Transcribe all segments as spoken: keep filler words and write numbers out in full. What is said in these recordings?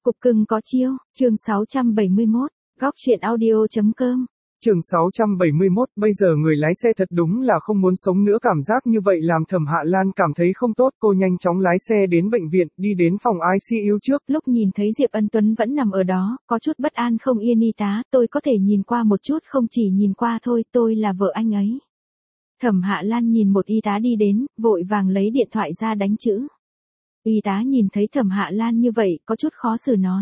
Cục cưng có chiêu, chương sáu trăm bảy mươi mốt, góc truyện audio.com. Chương sáu trăm bảy mươi mốt, bây giờ người lái xe thật đúng là không muốn sống nữa, cảm giác như vậy làm Thẩm Hạ Lan cảm thấy không tốt, cô nhanh chóng lái xe đến bệnh viện, đi đến phòng i xê u trước. Lúc nhìn thấy Diệp Ân Tuấn vẫn nằm ở đó, có chút bất an không yên. Y tá, tôi có thể nhìn qua một chút không? Chỉ nhìn qua thôi, tôi là vợ anh ấy. Thẩm Hạ Lan nhìn một y tá đi đến, vội vàng lấy điện thoại ra đánh chữ. Y tá nhìn thấy Thẩm Hạ Lan như vậy, có chút khó xử nói.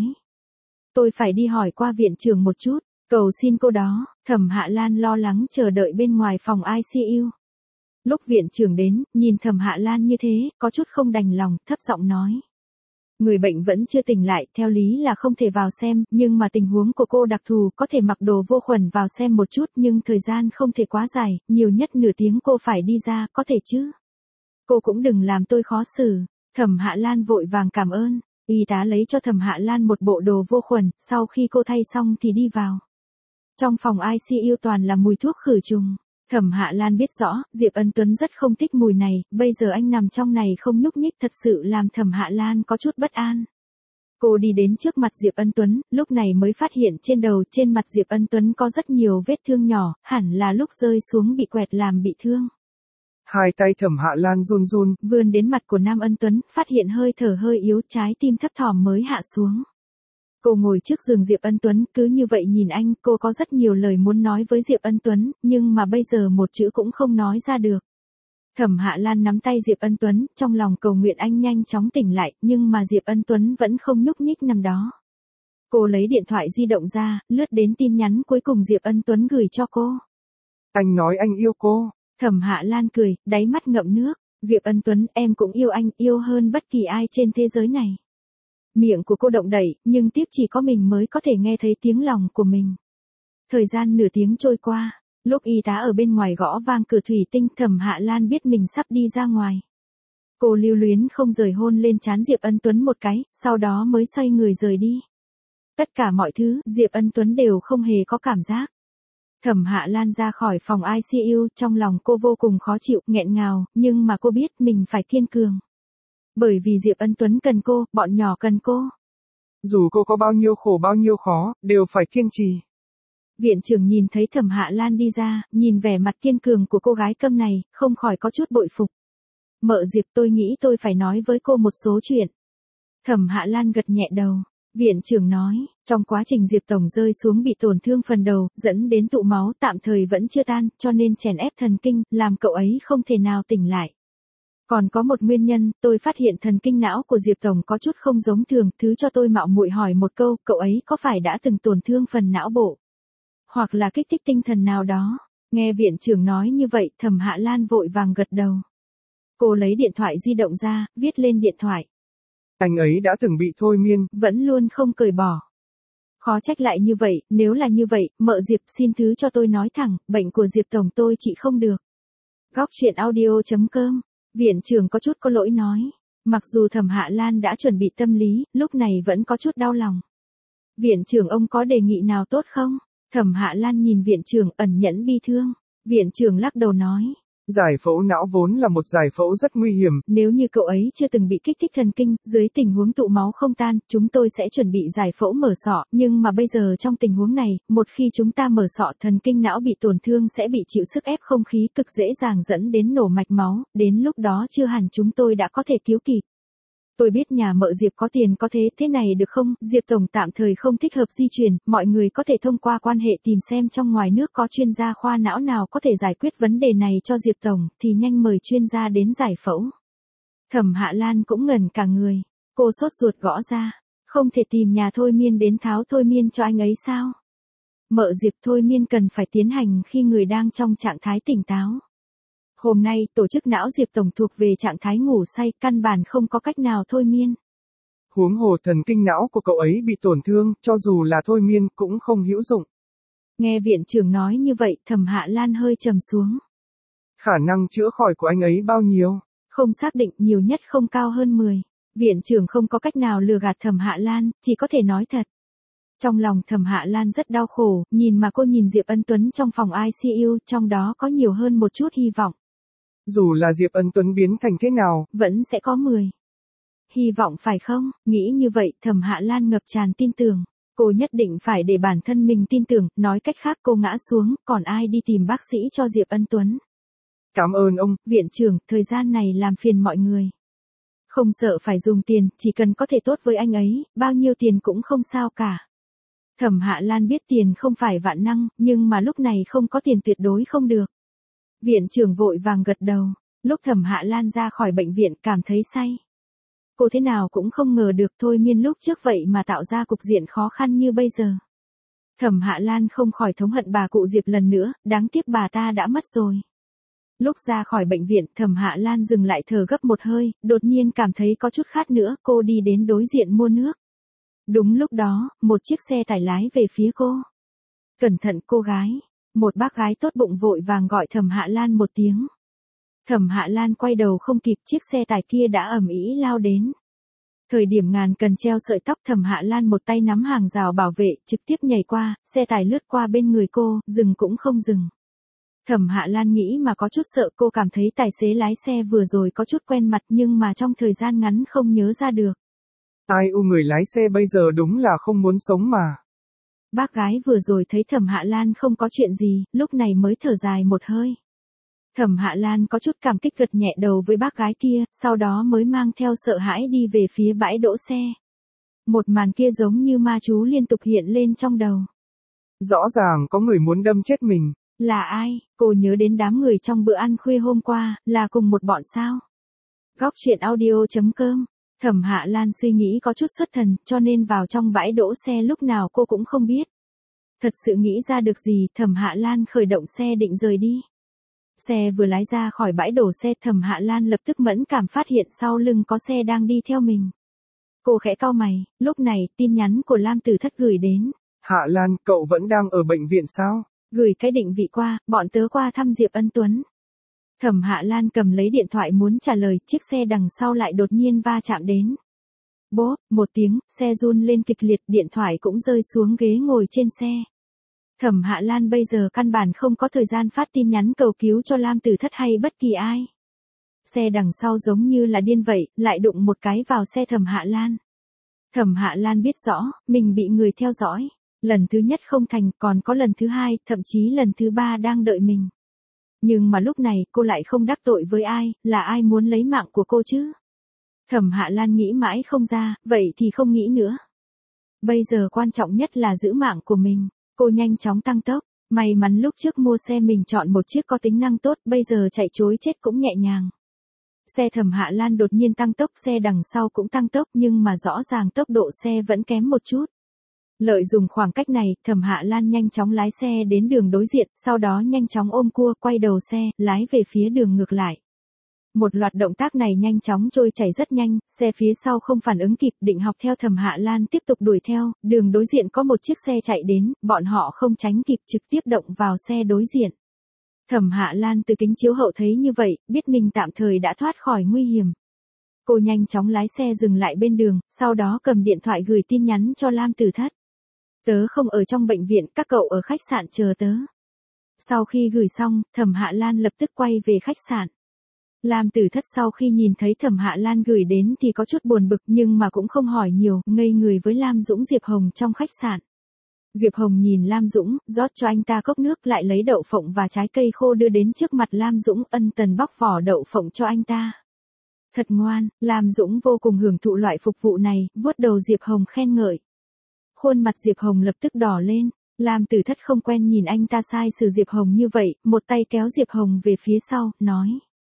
Tôi phải đi hỏi qua viện trưởng một chút, cầu xin cô đó. Thẩm Hạ Lan lo lắng chờ đợi bên ngoài phòng i xê u. Lúc viện trưởng đến, nhìn Thẩm Hạ Lan như thế, có chút không đành lòng, thấp giọng nói. Người bệnh vẫn chưa tỉnh lại, theo lý là không thể vào xem, nhưng mà tình huống của cô đặc thù, có thể mặc đồ vô khuẩn vào xem một chút, nhưng thời gian không thể quá dài, nhiều nhất nửa tiếng cô phải đi ra, có thể chứ? Cô cũng đừng làm tôi khó xử. Thẩm Hạ Lan vội vàng cảm ơn. Y tá lấy cho Thẩm Hạ Lan một bộ đồ vô khuẩn, sau khi cô thay xong thì đi vào. Trong phòng i xê u toàn là mùi thuốc khử trùng. Thẩm Hạ Lan biết rõ, Diệp Ân Tuấn rất không thích mùi này, bây giờ anh nằm trong này không nhúc nhích thật sự làm Thẩm Hạ Lan có chút bất an. Cô đi đến trước mặt Diệp Ân Tuấn, lúc này mới phát hiện trên đầu trên mặt Diệp Ân Tuấn có rất nhiều vết thương nhỏ, hẳn là lúc rơi xuống bị quẹt làm bị thương. Hai tay Thẩm Hạ Lan run run, vươn đến mặt của Nam Ân Tuấn, phát hiện hơi thở hơi yếu, trái tim thấp thỏm mới hạ xuống. Cô ngồi trước giường Diệp Ân Tuấn, cứ như vậy nhìn anh, cô có rất nhiều lời muốn nói với Diệp Ân Tuấn, nhưng mà bây giờ một chữ cũng không nói ra được. Thẩm Hạ Lan nắm tay Diệp Ân Tuấn, trong lòng cầu nguyện anh nhanh chóng tỉnh lại, nhưng mà Diệp Ân Tuấn vẫn không nhúc nhích nằm đó. Cô lấy điện thoại di động ra, lướt đến tin nhắn cuối cùng Diệp Ân Tuấn gửi cho cô. Anh nói anh yêu cô. Thẩm Hạ Lan cười, đáy mắt ngậm nước. Diệp Ân Tuấn, em cũng yêu anh, yêu hơn bất kỳ ai trên thế giới này. Miệng của cô động đậy, nhưng tiếc chỉ có mình mới có thể nghe thấy tiếng lòng của mình. Thời gian nửa tiếng trôi qua, lúc y tá ở bên ngoài gõ vang cửa thủy tinh, Thẩm Hạ Lan biết mình sắp đi ra ngoài. Cô lưu luyến không rời hôn lên trán Diệp Ân Tuấn một cái, sau đó mới xoay người rời đi. Tất cả mọi thứ, Diệp Ân Tuấn đều không hề có cảm giác. Thẩm Hạ Lan ra khỏi phòng i xê u, trong lòng cô vô cùng khó chịu, nghẹn ngào, nhưng mà cô biết mình phải kiên cường. Bởi vì Diệp Ân Tuấn cần cô, bọn nhỏ cần cô. Dù cô có bao nhiêu khổ bao nhiêu khó, đều phải kiên trì. Viện trưởng nhìn thấy Thẩm Hạ Lan đi ra, nhìn vẻ mặt kiên cường của cô gái câm này, không khỏi có chút bội phục. Mợ Diệp, tôi nghĩ tôi phải nói với cô một số chuyện. Thẩm Hạ Lan gật nhẹ đầu. Viện trưởng nói, trong quá trình Diệp Tổng rơi xuống bị tổn thương phần đầu, dẫn đến tụ máu tạm thời vẫn chưa tan, cho nên chèn ép thần kinh, làm cậu ấy không thể nào tỉnh lại. Còn có một nguyên nhân, tôi phát hiện thần kinh não của Diệp Tổng có chút không giống thường, thứ cho tôi mạo muội hỏi một câu, cậu ấy có phải đã từng tổn thương phần não bộ? Hoặc là kích thích tinh thần nào đó? Nghe viện trưởng nói như vậy, Thẩm Hạ Lan vội vàng gật đầu. Cô lấy điện thoại di động ra, viết lên điện thoại. Anh ấy đã từng bị thôi miên, vẫn luôn không cởi bỏ. Khó trách lại như vậy, nếu là như vậy, mợ Diệp xin thứ cho tôi nói thẳng, bệnh của Diệp Tổng tôi trị không được. Góc truyện audio.com. Viện trưởng có chút có lỗi nói. Mặc dù Thẩm Hạ Lan đã chuẩn bị tâm lý, lúc này vẫn có chút đau lòng. Viện trưởng ông có đề nghị nào tốt không? Thẩm Hạ Lan nhìn viện trưởng ẩn nhẫn bi thương. Viện trưởng lắc đầu nói. Giải phẫu não vốn là một giải phẫu rất nguy hiểm. Nếu như cậu ấy chưa từng bị kích thích thần kinh, dưới tình huống tụ máu không tan, chúng tôi sẽ chuẩn bị giải phẫu mở sọ, nhưng mà bây giờ trong tình huống này, một khi chúng ta mở sọ thần kinh não bị tổn thương sẽ bị chịu sức ép không khí cực dễ dàng dẫn đến nổ mạch máu, đến lúc đó chưa hẳn chúng tôi đã có thể cứu kịp. Tôi biết nhà mợ Diệp có tiền có thế, thế này được không? Diệp Tổng tạm thời không thích hợp di chuyển, mọi người có thể thông qua quan hệ tìm xem trong ngoài nước có chuyên gia khoa não nào có thể giải quyết vấn đề này cho Diệp Tổng, thì nhanh mời chuyên gia đến giải phẫu. Thẩm Hạ Lan cũng ngẩn cả người, cô sốt ruột gõ ra, không thể tìm nhà thôi miên đến tháo thôi miên cho anh ấy sao? Mợ Diệp, thôi miên cần phải tiến hành khi người đang trong trạng thái tỉnh táo. Hôm nay, tổ chức não Diệp Tổng thuộc về trạng thái ngủ say, căn bản không có cách nào thôi miên. Huống hồ thần kinh não của cậu ấy bị tổn thương, cho dù là thôi miên cũng không hữu dụng. Nghe viện trưởng nói như vậy, Thẩm Hạ Lan hơi trầm xuống. Khả năng chữa khỏi của anh ấy bao nhiêu? Không xác định, nhiều nhất không cao hơn mười. Viện trưởng không có cách nào lừa gạt Thẩm Hạ Lan, chỉ có thể nói thật. Trong lòng Thẩm Hạ Lan rất đau khổ, nhìn mà cô nhìn Diệp Ân Tuấn trong phòng i xê u, trong đó có nhiều hơn một chút hy vọng. Dù là Diệp Ân Tuấn biến thành thế nào, vẫn sẽ có mười. hy vọng phải không? Nghĩ như vậy, Thẩm Hạ Lan ngập tràn tin tưởng. Cô nhất định phải để bản thân mình tin tưởng, nói cách khác cô ngã xuống, còn ai đi tìm bác sĩ cho Diệp Ân Tuấn. Cảm ơn ông, viện trưởng, thời gian này làm phiền mọi người. Không sợ phải dùng tiền, chỉ cần có thể tốt với anh ấy, bao nhiêu tiền cũng không sao cả. Thẩm Hạ Lan biết tiền không phải vạn năng, nhưng mà lúc này không có tiền tuyệt đối không được. Viện trưởng vội vàng gật đầu, lúc Thẩm Hạ Lan ra khỏi bệnh viện cảm thấy say. Cô thế nào cũng không ngờ được thôi miên lúc trước vậy mà tạo ra cục diện khó khăn như bây giờ. Thẩm Hạ Lan không khỏi thống hận bà cụ Diệp lần nữa, đáng tiếc bà ta đã mất rồi. Lúc ra khỏi bệnh viện, Thẩm Hạ Lan dừng lại thở gấp một hơi, đột nhiên cảm thấy có chút khát nữa, cô đi đến đối diện mua nước. Đúng lúc đó, một chiếc xe tải lái về phía cô. Cẩn thận cô gái, một bác gái tốt bụng vội vàng gọi Thẩm Hạ Lan một tiếng. Thẩm Hạ Lan quay đầu không kịp, chiếc xe tải kia đã ầm ĩ lao đến. Thời điểm ngàn cần treo sợi tóc, Thẩm Hạ Lan một tay nắm hàng rào bảo vệ, trực tiếp nhảy qua, xe tải lướt qua bên người cô, dừng cũng không dừng. Thẩm Hạ Lan nghĩ mà có chút sợ, cô cảm thấy tài xế lái xe vừa rồi có chút quen mặt nhưng mà trong thời gian ngắn không nhớ ra được. Ai u, người lái xe bây giờ đúng là không muốn sống mà. Bác gái vừa rồi thấy Thẩm Hạ Lan không có chuyện gì, lúc này mới thở dài một hơi. Thẩm Hạ Lan có chút cảm kích gật nhẹ đầu với bác gái kia, sau đó mới mang theo sợ hãi đi về phía bãi đỗ xe. Một màn kia giống như ma chú liên tục hiện lên trong đầu. Rõ ràng có người muốn đâm chết mình. Là ai? Cô nhớ đến đám người trong bữa ăn khuya hôm qua, là cùng một bọn sao? Góc truyện audio chấm com. Thẩm Hạ Lan suy nghĩ có chút xuất thần, cho nên vào trong bãi đỗ xe lúc nào cô cũng không biết. Thật sự nghĩ ra được gì, Thẩm Hạ Lan khởi động xe định rời đi. Xe vừa lái ra khỏi bãi đổ xe, Thẩm Hạ Lan lập tức mẫn cảm phát hiện sau lưng có xe đang đi theo mình. Cô khẽ cau mày, lúc này tin nhắn của Lam Tử Thất gửi đến. Hạ Lan, cậu vẫn đang ở bệnh viện sao? Gửi cái định vị qua, bọn tớ qua thăm Diệp Ân Tuấn. Thẩm Hạ Lan cầm lấy điện thoại muốn trả lời, chiếc xe đằng sau lại đột nhiên va chạm đến. Bốp, một tiếng, xe run lên kịch liệt, điện thoại cũng rơi xuống ghế ngồi trên xe. Thẩm Hạ Lan bây giờ căn bản không có thời gian phát tin nhắn cầu cứu cho Lam Tử Thất hay bất kỳ ai. Xe đằng sau giống như là điên vậy, lại đụng một cái vào xe Thẩm Hạ Lan. Thẩm Hạ Lan biết rõ, mình bị người theo dõi. Lần thứ nhất không thành, còn có lần thứ hai, thậm chí lần thứ ba đang đợi mình. Nhưng mà lúc này, cô lại không đắc tội với ai, là ai muốn lấy mạng của cô chứ? Thẩm Hạ Lan nghĩ mãi không ra, vậy thì không nghĩ nữa. Bây giờ quan trọng nhất là giữ mạng của mình. Cô nhanh chóng tăng tốc, may mắn lúc trước mua xe mình chọn một chiếc có tính năng tốt, bây giờ chạy trối chết cũng nhẹ nhàng. Xe Thẩm Hạ Lan đột nhiên tăng tốc, xe đằng sau cũng tăng tốc nhưng mà rõ ràng tốc độ xe vẫn kém một chút. Lợi dụng khoảng cách này, Thẩm Hạ Lan nhanh chóng lái xe đến đường đối diện, sau đó nhanh chóng ôm cua, quay đầu xe, lái về phía đường ngược lại. Một loạt động tác này nhanh chóng trôi chảy rất nhanh, xe phía sau không phản ứng kịp, định học theo Thẩm Hạ Lan tiếp tục đuổi theo, đường đối diện có một chiếc xe chạy đến, bọn họ không tránh kịp trực tiếp động vào xe đối diện. Thẩm Hạ Lan từ kính chiếu hậu thấy như vậy, biết mình tạm thời đã thoát khỏi nguy hiểm. Cô nhanh chóng lái xe dừng lại bên đường, sau đó cầm điện thoại gửi tin nhắn cho Lam Tử Thất. Tớ không ở trong bệnh viện, các cậu ở khách sạn chờ tớ. Sau khi gửi xong, Thẩm Hạ Lan lập tức quay về khách sạn. Lam Tử Thất sau khi nhìn thấy Thẩm Hạ Lan gửi đến thì có chút buồn bực nhưng mà cũng không hỏi nhiều, ngây người với Lam Dũng Diệp Hồng trong khách sạn. Diệp Hồng nhìn Lam Dũng, rót cho anh ta cốc nước, lại lấy đậu phộng và trái cây khô đưa đến trước mặt Lam Dũng, ân cần bóc vỏ đậu phộng cho anh ta. Thật ngoan, Lam Dũng vô cùng hưởng thụ loại phục vụ này, vuốt đầu Diệp Hồng khen ngợi. Khuôn mặt Diệp Hồng lập tức đỏ lên, Lam Tử Thất không quen nhìn anh ta sai xử Diệp Hồng như vậy, một tay kéo Diệp Hồng về phía sau, nói.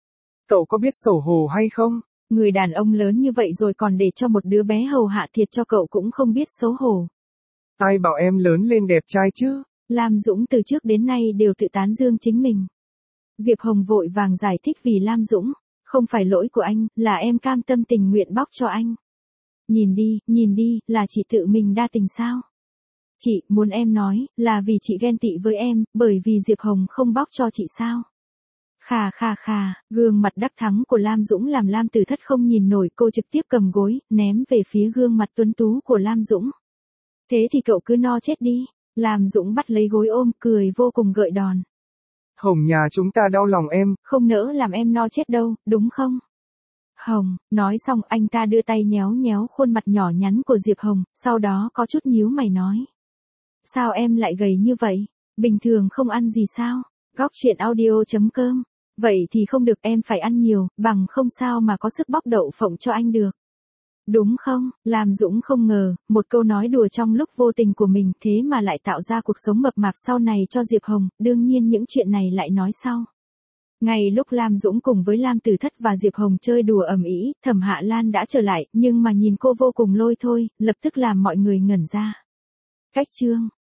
Cậu có biết xấu hổ hay không? Người đàn ông lớn như vậy rồi còn để cho một đứa bé hầu hạ thiệt cho cậu cũng không biết xấu hổ. Ai bảo em lớn lên đẹp trai chứ? Lam Dũng từ trước đến nay đều tự tán dương chính mình. Diệp Hồng vội vàng giải thích vì Lam Dũng, không phải lỗi của anh, là em cam tâm tình nguyện bóc cho anh. Nhìn đi, nhìn đi, là chị tự mình đa tình sao? Chị, muốn em nói, là vì chị ghen tị với em, bởi vì Diệp Hồng không bóc cho chị sao? Khà khà khà, gương mặt đắc thắng của Lam Dũng làm Lam Tử Thất không nhìn nổi, cô trực tiếp cầm gối, ném về phía gương mặt tuấn tú của Lam Dũng. Thế thì cậu cứ no chết đi. Lam Dũng bắt lấy gối ôm, cười vô cùng gợi đòn. Hồng nhà chúng ta đau lòng em. Không nỡ làm em no chết đâu, đúng không? Hồng, nói xong anh ta đưa tay nhéo nhéo khuôn mặt nhỏ nhắn của Diệp Hồng, sau đó có chút nhíu mày nói. Sao em lại gầy như vậy? Bình thường không ăn gì sao? Góc truyện audio chấm com. Vậy thì không được, em phải ăn nhiều, bằng không sao mà có sức bóc đậu phộng cho anh được. Đúng không? Lam Dũng không ngờ, một câu nói đùa trong lúc vô tình của mình thế mà lại tạo ra cuộc sống mập mạp sau này cho Diệp Hồng, đương nhiên những chuyện này lại nói sau. Ngay lúc Lam Dũng cùng với Lam Tử Thất và Diệp Hồng chơi đùa ầm ĩ, Thẩm Hạ Lan đã trở lại, nhưng mà nhìn cô vô cùng lôi thôi, lập tức làm mọi người ngẩn ra. Cách chương